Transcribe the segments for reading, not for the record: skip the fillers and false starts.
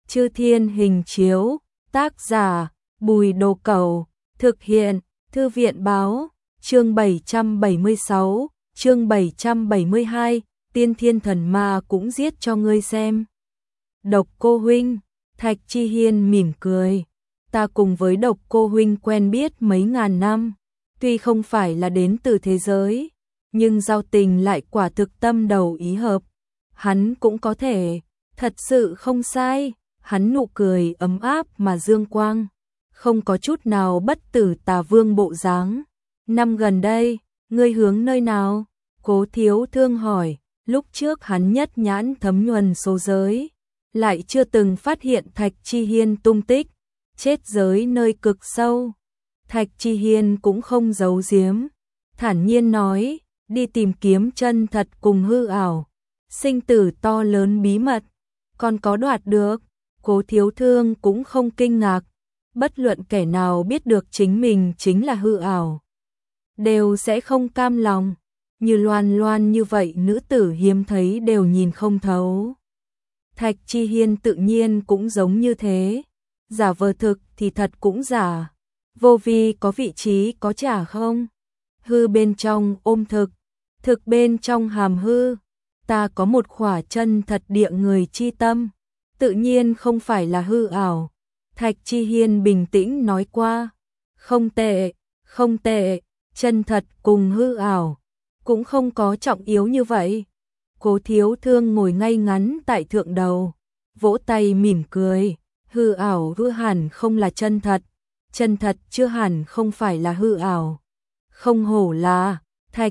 Chư Thiên Hình Chiếu, tác giả Bùi Đồ Cẩu, thực hiện Thư viện Báo, chương 776, chương 772, Tiên Thiên Thần Ma cũng giết cho ngươi xem. Độc Cô huynh, Thạch Chi Hiên mỉm cười, ta cùng với Độc Cô huynh quen biết mấy ngàn năm, tuy không phải là đến từ thế giới, nhưng giao tình lại quả thực tâm đầu ý hợp. Hắn cũng có thể, thật sự không sai, hắn nụ cười ấm áp mà dương quang, không có chút nào bất tử tà vương bộ dáng. Năm gần đây, ngươi hướng nơi nào? Cố Thiếu Thương hỏi, lúc trước hắn nhất nhãn thấm nhuần số giới, lại chưa từng phát hiện Thạch Chi Hiên tung tích, chết giới nơi cực sâu. Thạch Chi Hiên cũng không giấu giếm, thản nhiên nói, đi tìm kiếm chân thật cùng hư ảo, sinh tử to lớn bí mật, còn có đoạt được. Cố Thiếu Thương cũng không kinh ngạc, bất luận kẻ nào biết được chính mình chính là hư ảo, đều sẽ không cam lòng, như Loan Loan như vậy nữ tử hiếm thấy đều nhìn không thấu. Thạch Chi Hiên tự nhiên cũng giống như thế, giả vờ thực thì thật cũng giả, vô vi có vị trí có trả không? Hư bên trong ôm thực, thực bên trong hàm hư, ta có một khỏa chân thật địa người chi tâm, tự nhiên không phải là hư ảo. Thạch Chi Hiên bình tĩnh nói qua, không tệ, không tệ, chân thật cùng hư ảo, cũng không có trọng yếu như vậy. Cố Thiếu Thương ngồi ngay ngắn tại thượng đầu, vỗ tay mỉm cười, hư ảo hư hẳn không là chân thật chưa hẳn không phải là hư ảo. Không hổ là Thạch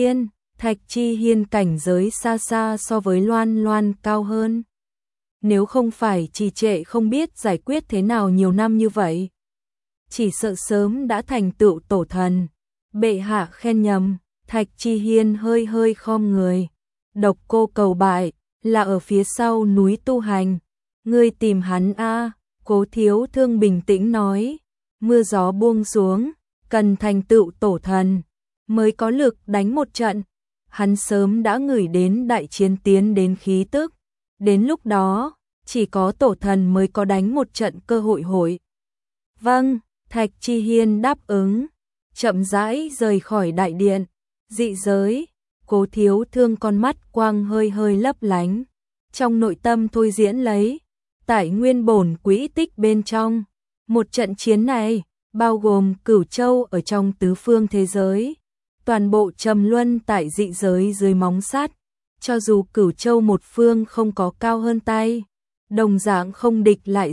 Chi Hiên cảnh giới xa xa so với Loan Loan cao hơn. Nếu không phải trì trệ không biết giải quyết thế nào nhiều năm như vậy, chỉ sợ sớm đã thành tựu tổ thần. Bệ hạ khen nhầm. Thạch Chi Hiên hơi hơi khom người. Độc Cô cầu bại, là ở phía sau núi tu hành. Ngươi tìm hắn a? Cố Thiếu Thương bình tĩnh nói. Mưa gió buông xuống, cần thành tựu tổ thần, mới có lực đánh một trận. Hắn sớm đã ngửi đến đại chiến tiến đến khí tức. Đến lúc đó, chỉ có tổ thần mới có đánh một trận cơ hội. Vâng, Thạch Chi Hiên đáp ứng, chậm rãi rời khỏi đại điện. Dị giới, Cố Thiếu Thương con mắt quang hơi hơi lấp lánh, trong nội tâm thôi diễn lấy, tại nguyên bổn quỹ tích bên trong. Một trận chiến này, bao gồm Cửu Châu ở trong tứ phương thế giới, toàn bộ trầm luân tại dị giới dưới móng sắt. Cho dù Cửu Châu một phương không có cao hơn tay, đồng dạng không địch lại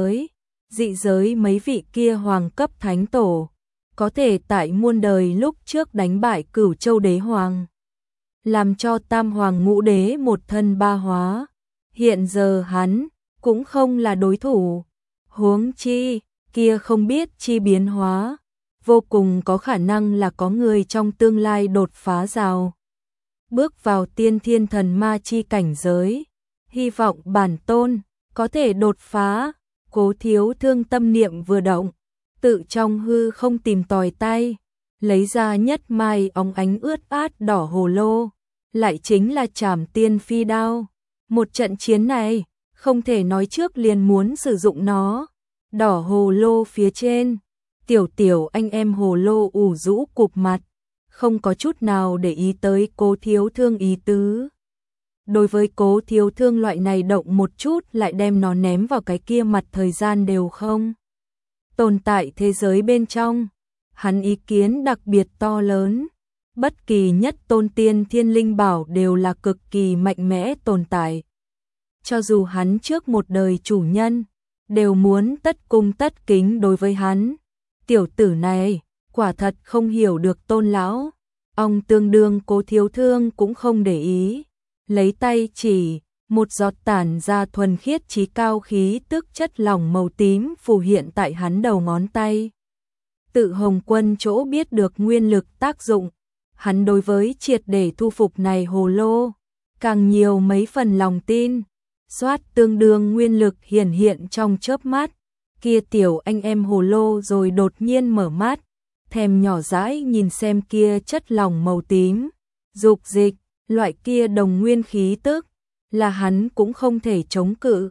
dị giới mấy vị kia hoàng cấp thánh tổ, có thể tại muôn đời lúc trước đánh bại Cửu Châu đế hoàng, làm cho tam hoàng ngũ đế một thân ba hóa. Hiện giờ hắn cũng không là đối thủ, huống chi kia không biết chi biến hóa, vô cùng có khả năng là có người trong tương lai đột phá rào, bước vào tiên thiên thần ma chi cảnh giới. Hy vọng bản tôn có thể đột phá. Cố Thiếu Thương tâm niệm vừa động, tự trong hư không tìm tòi tay, lấy ra nhất mai óng ánh ướt át đỏ hồ lô, lại chính là Trảm Tiên Phi đao. Một trận chiến này, không thể nói trước liền muốn sử dụng nó. Đỏ hồ lô phía trên, tiểu anh em hồ lô ủ rũ cụp mặt, không có chút nào để ý tới Cố Thiếu Thương ý tứ. Đối với Cố Thiếu Thương loại này động một chút lại đem nó ném vào cái kia mặt thời gian đều không tồn tại thế giới bên trong, hắn ý kiến đặc biệt to lớn. Bất kỳ nhất tôn tiên thiên linh bảo đều là cực kỳ mạnh mẽ tồn tại. Cho dù hắn trước một đời chủ nhân, đều muốn tất cung tất kính đối với hắn. Tiểu tử này, quả thật không hiểu được tôn lão. Ông tương đương Cố Thiếu Thương cũng không để ý. Lấy tay chỉ, một giọt tản ra thuần khiết chí cao khí tức chất lỏng màu tím phù hiện tại hắn đầu ngón tay. Tự Hồng Quân chỗ biết được nguyên lực tác dụng, hắn đối với triệt để thu phục này hồ lô, càng nhiều mấy phần lòng tin. Xoát tương đương nguyên lực hiển hiện trong chớp mắt, kia tiểu anh em hồ lô rồi đột nhiên mở mắt, thèm nhỏ dãi nhìn xem kia chất lỏng màu tím, dục dịch, loại kia đồng nguyên khí tức, là hắn cũng không thể chống cự.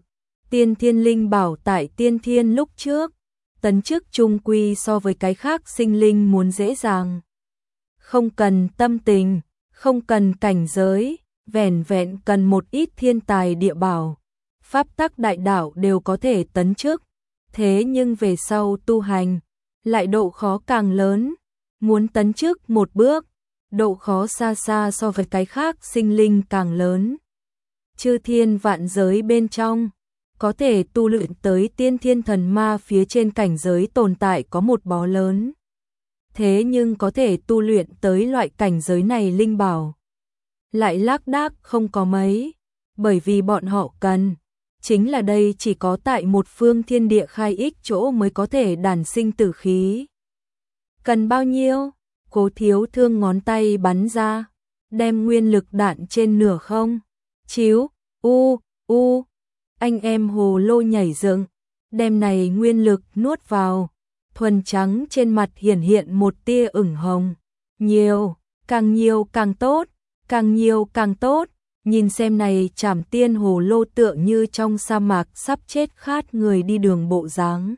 Tiên thiên linh bảo tại tiên thiên lúc trước, tấn chức trung quy so với cái khác sinh linh muốn dễ dàng. Không cần tâm tình, không cần cảnh giới, vẻn vẹn cần một ít thiên tài địa bảo, pháp tắc đại đạo đều có thể tấn chức. Thế nhưng về sau tu hành, lại độ khó càng lớn, muốn tấn chức một bước, độ khó xa xa so với cái khác sinh linh càng lớn. Chư thiên vạn giới bên trong, có thể tu luyện tới tiên thiên thần ma phía trên cảnh giới tồn tại có một bó lớn. Thế nhưng có thể tu luyện tới loại cảnh giới này linh bảo, lại lác đác không có mấy, bởi vì bọn họ cần, chính là đây chỉ có tại một phương thiên địa khai ích chỗ mới có thể đản sinh tử khí. Cần bao nhiêu? Cố Thiếu Thương ngón tay bắn ra, đem nguyên lực đạn trên nửa không. Chiếu, anh em hồ lô nhảy dựng, đem này nguyên lực nuốt vào, thuần trắng trên mặt hiển hiện một tia ửng hồng. Nhiều càng tốt, càng nhiều càng tốt. Nhìn xem này Trảm Tiên hồ lô tựa như trong sa mạc sắp chết khát người đi đường bộ dáng.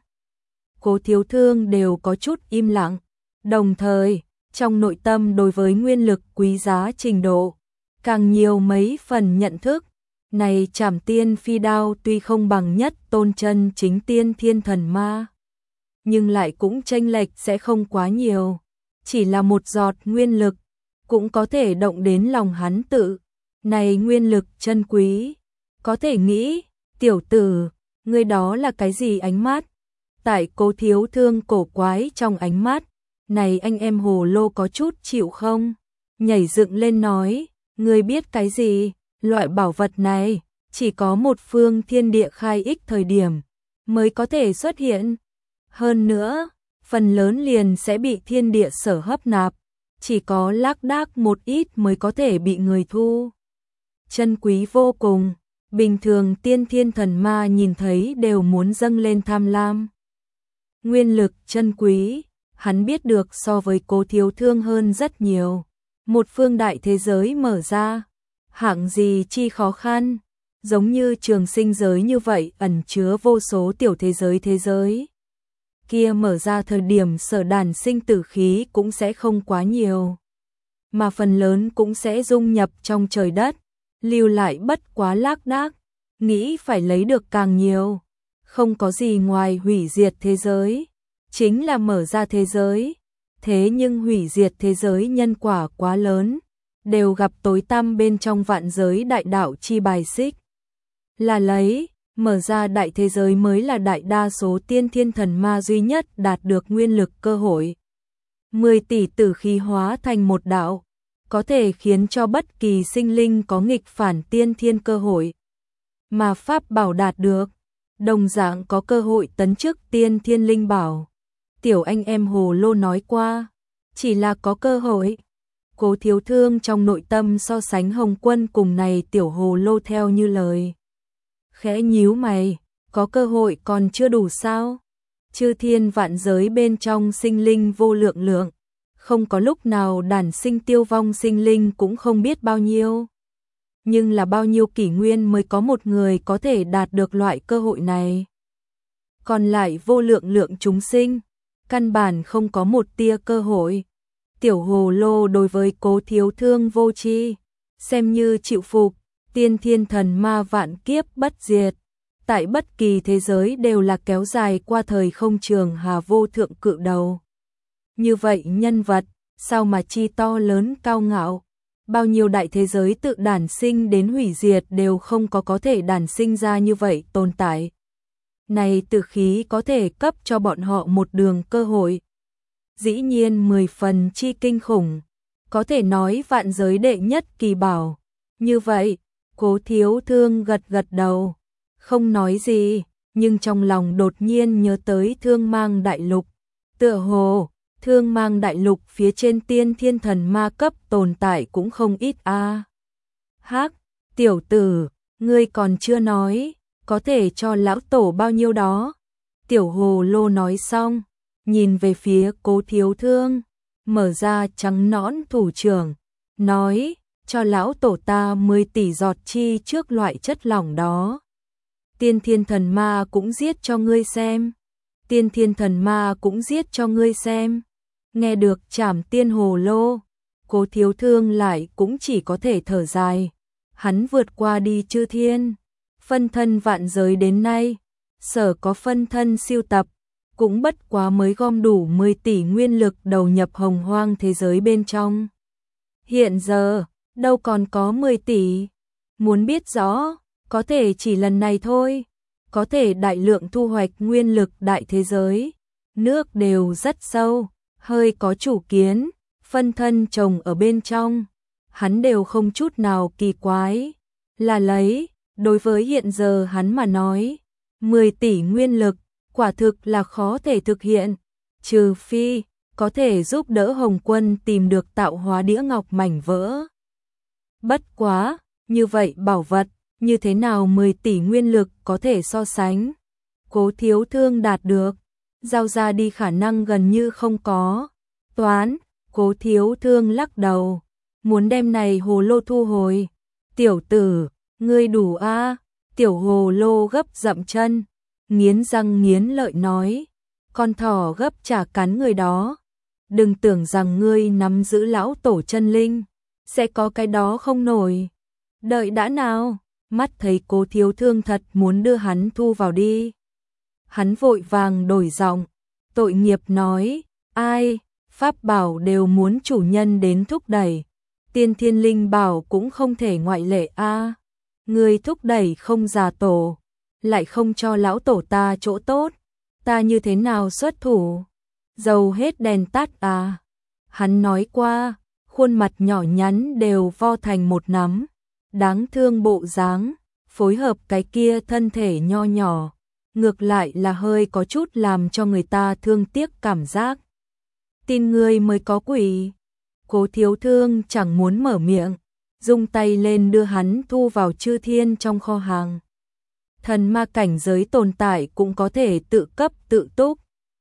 Cố Thiếu Thương đều có chút im lặng, đồng thời trong nội tâm đối với nguyên lực quý giá trình độ càng nhiều mấy phần nhận thức. Này Trảm Tiên phi đao tuy không bằng nhất tôn chân chính tiên thiên thần ma, nhưng lại cũng chênh lệch sẽ không quá nhiều, chỉ là một giọt nguyên lực cũng có thể động đến lòng hắn tự. Này nguyên lực chân quý, có thể nghĩ, tiểu tử, ngươi đó là cái gì ánh mắt? Tại Cố Thiếu Thương cổ quái trong ánh mắt, này anh em hồ lô có chút chịu không? Nhảy dựng lên nói, ngươi biết cái gì? Loại bảo vật này, chỉ có một phương thiên địa khai ích thời điểm, mới có thể xuất hiện. Hơn nữa, phần lớn liền sẽ bị thiên địa sở hấp nạp, chỉ có lác đác một ít mới có thể bị người thu. Chân quý vô cùng, bình thường tiên thiên thần ma nhìn thấy đều muốn dâng lên tham lam. Nguyên lực chân quý, hắn biết được so với Cố Thiếu Thương hơn rất nhiều. Một phương đại thế giới mở ra, hạng gì chi khó khăn, giống như trường sinh giới như vậy ẩn chứa vô số tiểu thế giới. Kia mở ra thời điểm sở đản sinh tử khí cũng sẽ không quá nhiều, mà phần lớn cũng sẽ dung nhập trong trời đất, lưu lại bất quá lác đác, nghĩ phải lấy được càng nhiều, không có gì ngoài hủy diệt thế giới, chính là mở ra thế giới. Thế nhưng hủy diệt thế giới nhân quả quá lớn, đều gặp tối tăm bên trong vạn giới đại đạo chi bài xích. Là lấy, mở ra đại thế giới mới là đại đa số tiên thiên thần ma duy nhất đạt được nguyên lực cơ hội. 10 tỷ tử khí hóa thành một đạo, có thể khiến cho bất kỳ sinh linh có nghịch phản tiên thiên cơ hội. Mà pháp bảo đạt được, đồng dạng có cơ hội tấn chức tiên thiên linh bảo. Tiểu anh em hồ lô nói qua, chỉ là có cơ hội. Cố Thiếu Thương trong nội tâm so sánh Hồng Quân cùng này tiểu hồ lô theo như lời. Khẽ nhíu mày, có cơ hội còn chưa đủ sao? Chư thiên vạn giới bên trong sinh linh vô lượng, không có lúc nào đản sinh tiêu vong sinh linh cũng không biết bao nhiêu. Nhưng là bao nhiêu kỷ nguyên mới có một người có thể đạt được loại cơ hội này. Còn lại vô lượng chúng sinh, căn bản không có một tia cơ hội. Tiểu hồ lô đối với Cố Thiếu Thương vô tri, xem như chịu phục, tiên thiên thần ma vạn kiếp bất diệt. Tại bất kỳ thế giới đều là kéo dài qua thời không trường hà vô thượng cự đầu. Như vậy nhân vật, sao mà chi to lớn cao ngạo, bao nhiêu đại thế giới tự đản sinh đến hủy diệt đều không có thể đản sinh ra như vậy tồn tại. Này tử khí có thể cấp cho bọn họ một đường cơ hội. Dĩ nhiên 10 phần chi kinh khủng, có thể nói vạn giới đệ nhất kỳ bảo. Như vậy, Cố Thiếu Thương gật đầu, không nói gì, nhưng trong lòng đột nhiên nhớ tới Thương Mang Đại Lục. Tựa hồ, Thương Mang Đại Lục phía trên tiên thiên thần ma cấp tồn tại cũng không ít a. Hắc, tiểu tử, ngươi còn chưa nói, có thể cho lão tổ bao nhiêu đó. Tiểu hồ lô nói xong, nhìn về phía Cố Thiếu Thương, mở ra trắng nõn thủ trưởng, nói, cho lão tổ ta 10 tỷ giọt chi trước loại chất lỏng đó. Tiên thiên thần ma cũng giết cho ngươi xem. Tiên thiên thần ma cũng giết cho ngươi xem. Nghe được Trảm Tiên Hồ Lô, Cố Thiếu Thương lại cũng chỉ có thể thở dài. Hắn vượt qua đi chư thiên, phân thân vạn giới đến nay, sở có phân thân siêu tập, cũng bất quá mới gom đủ 10 tỷ nguyên lực đầu nhập hồng hoang thế giới bên trong. Hiện giờ, đâu còn có 10 tỷ. Muốn biết rõ, có thể chỉ lần này thôi. Có thể đại lượng thu hoạch nguyên lực đại thế giới. Nước đều rất sâu, hơi có chủ kiến, phân thân chồng ở bên trong. Hắn đều không chút nào kỳ quái. Là lấy, đối với hiện giờ hắn mà nói, 10 tỷ nguyên lực, quả thực là khó thể thực hiện. Trừ phi, có thể giúp đỡ Hồng Quân tìm được tạo hóa đĩa ngọc mảnh vỡ. Bất quá, như vậy bảo vật, như thế nào 10 tỷ nguyên lực có thể so sánh? Cố Thiếu Thương đạt được, giao ra đi khả năng gần như không có. Toán, Cố Thiếu Thương lắc đầu, muốn đem này hồ lô thu hồi. Tiểu tử, ngươi đủ a? Tiểu hồ lô gấp dậm chân, nghiến răng nghiến lợi nói, con thỏ gấp chả cắn người đó. Đừng tưởng rằng ngươi nắm giữ lão tổ chân linh, sẽ có cái đó không nổi. Đợi đã nào, mắt thấy Cố Thiếu Thương thật muốn đưa hắn thu vào đi. Hắn vội vàng đổi giọng, tội nghiệp nói, ai, pháp bảo đều muốn chủ nhân đến thúc đẩy. Tiên thiên linh bảo cũng không thể ngoại lệ a. Ngươi thúc đẩy không già tổ, lại không cho lão tổ ta chỗ tốt, ta như thế nào xuất thủ? Dầu hết đèn tắt à? Hắn nói qua, khuôn mặt nhỏ nhắn đều vo thành một nắm, đáng thương bộ dáng, phối hợp cái kia thân thể nho nhỏ, ngược lại là hơi có chút làm cho người ta thương tiếc cảm giác. Tin ngươi mới có quỷ. Cố Thiếu Thương chẳng muốn mở miệng, dung tay lên đưa hắn thu vào chư thiên trong kho hàng. Thần ma cảnh giới tồn tại cũng có thể tự cấp tự túc,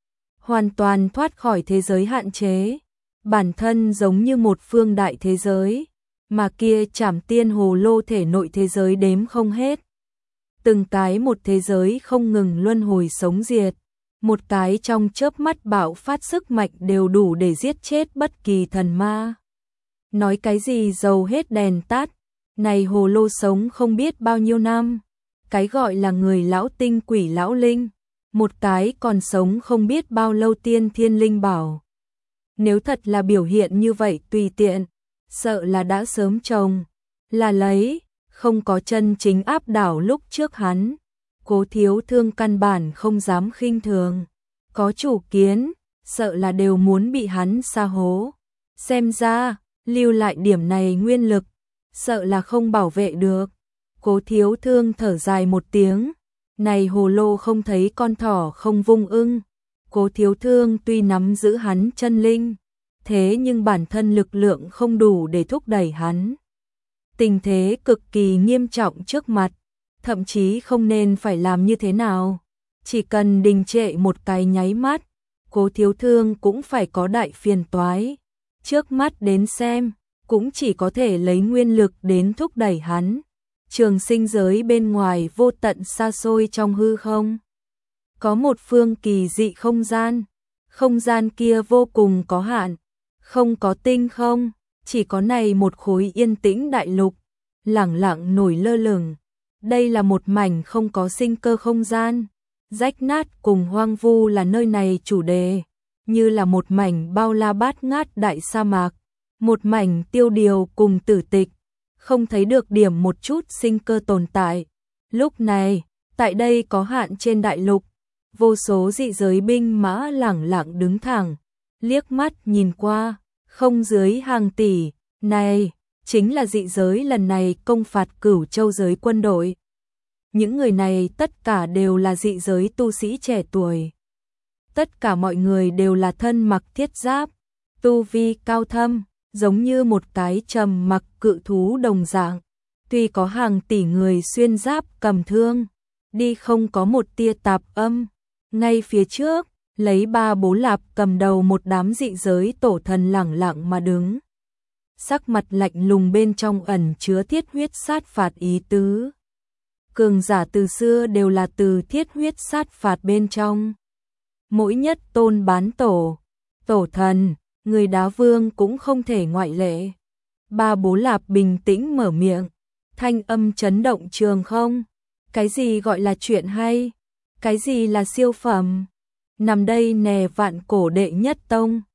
hoàn toàn thoát khỏi thế giới hạn chế, bản thân giống như một phương đại thế giới, mà kia Trảm Tiên Hồ Lô thể nội thế giới đếm không hết. Từng cái một thế giới không ngừng luân hồi sống diệt, một cái trong chớp mắt bạo phát sức mạnh đều đủ để giết chết bất kỳ thần ma. Nói cái gì dầu hết đèn tắt, này hồ lô sống không biết bao nhiêu năm, cái gọi là người lão tinh quỷ lão linh, một cái còn sống không biết bao lâu tiên thiên linh bảo. Nếu thật là biểu hiện như vậy tùy tiện, sợ là đã sớm trồng, là lấy, không có chân chính áp đảo lúc trước hắn. Cố Thiếu Thương căn bản không dám khinh thường, có chủ kiến, sợ là đều muốn bị hắn sa hố. Xem ra, lưu lại điểm này nguyên lực, sợ là không bảo vệ được. Cố Thiếu Thương thở dài một tiếng, này hồ lô không thấy con thỏ không vung ưng. Cố Thiếu Thương tuy nắm giữ hắn chân linh, thế nhưng bản thân lực lượng không đủ để thúc đẩy hắn. Tình thế cực kỳ nghiêm trọng trước mặt, thậm chí không nên phải làm như thế nào. Chỉ cần đình trệ một cái nháy mắt, Cố Thiếu Thương cũng phải có đại phiền toái. Trước mắt đến xem, cũng chỉ có thể lấy nguyên lực đến thúc đẩy hắn. Trường sinh giới bên ngoài vô tận xa xôi trong hư không. Có một phương kỳ dị không gian kia vô cùng có hạn, không có tinh không, chỉ có này một khối yên tĩnh đại lục, lẳng lặng nổi lơ lửng. Đây là một mảnh không có sinh cơ không gian, rách nát cùng hoang vu là nơi này chủ đề, như là một mảnh bao la bát ngát đại sa mạc, một mảnh tiêu điều cùng tử tịch, không thấy được điểm một chút sinh cơ tồn tại. Lúc này, tại đây có hạn trên đại lục, vô số dị giới binh mã lẳng lặng đứng thẳng, liếc mắt nhìn qua, không dưới hàng tỷ, này, chính là dị giới lần này công phạt Cửu Châu giới quân đội. Những người này tất cả đều là dị giới tu sĩ trẻ tuổi. Tất cả mọi người đều là thân mặc thiết giáp, tu vi cao thâm, giống như một cái trầm mặc cự thú đồng dạng. Tuy có hàng tỷ người xuyên giáp cầm thương, đi không có một tia tạp âm. Ngay phía trước, lấy 3-4 lạp cầm đầu một đám dị giới tổ thần lẳng lặng mà đứng. Sắc mặt lạnh lùng bên trong ẩn chứa thiết huyết sát phạt ý tứ. cường giả từ xưa đều là từ thiết huyết sát phạt bên trong. Mỗi nhất tôn bán tổ, tổ thần, người đá vương cũng không thể ngoại lệ. Ba Bố Lạp bình tĩnh mở miệng, thanh âm chấn động trường không. Cái gì gọi là chuyện hay? Cái gì là siêu phẩm? Nằm đây nè vạn cổ đệ nhất tông.